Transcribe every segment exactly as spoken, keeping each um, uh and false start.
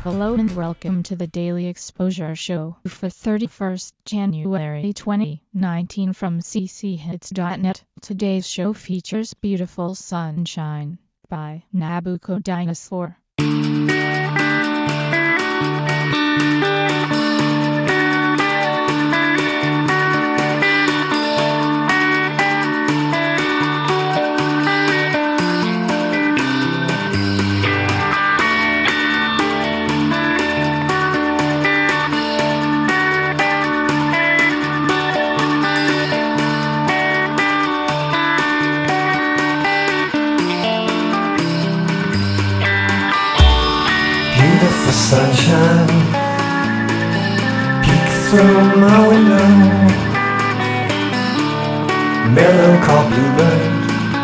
Hello and welcome to the Daily Exposure Show for thirty-first January twenty nineteen from c c hits dot net. Today's show features Beautiful Sunshine by Nabucco Dinosaur. Beautiful sunshine, peek through my window. Melancholy bluebird,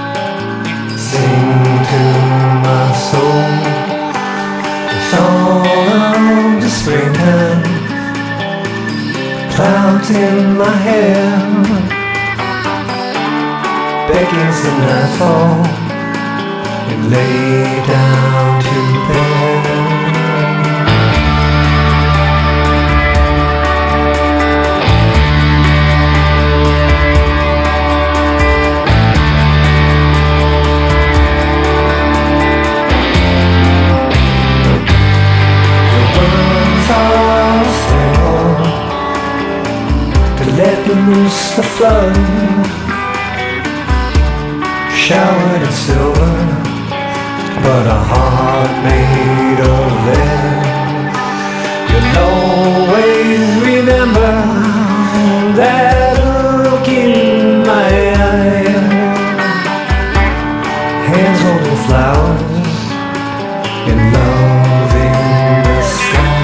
sing to my soul. The song of the springtime, clouds in my hair, beckons the nightfall, and lay down to bed. Let loose the flood, showered in silver, but a heart made of lead. You'll always remember that look in my eye, hands holding flowers and love in the sky.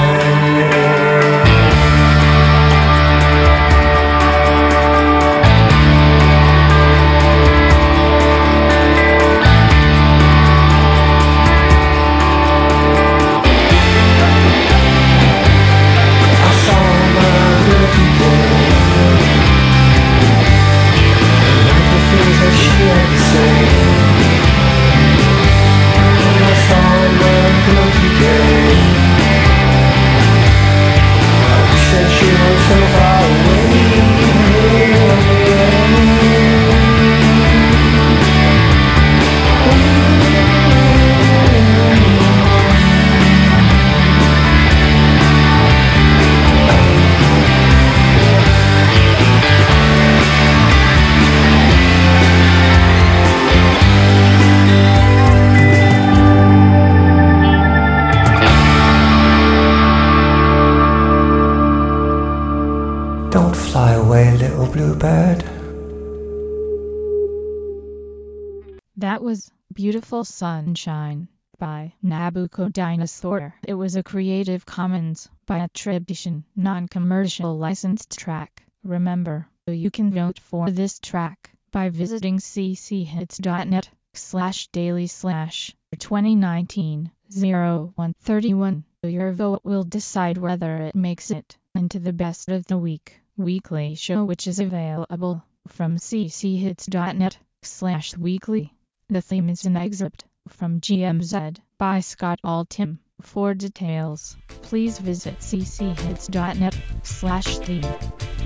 Don't fly away, little bluebird. That was Beautiful Sunshine by Nabucco Dinosaur. It was a Creative Commons by attribution, non-commercial licensed track. Remember, you can vote for this track by visiting c c hits dot net slash daily slash twenty nineteen oh one thirty-one. Your vote will decide whether it makes it into the best of the week weekly show, which is available from c c hits dot net slash weekly. The theme is an excerpt from G M Z by Scott Altham. For details, please visit c c hits dot net slash theme.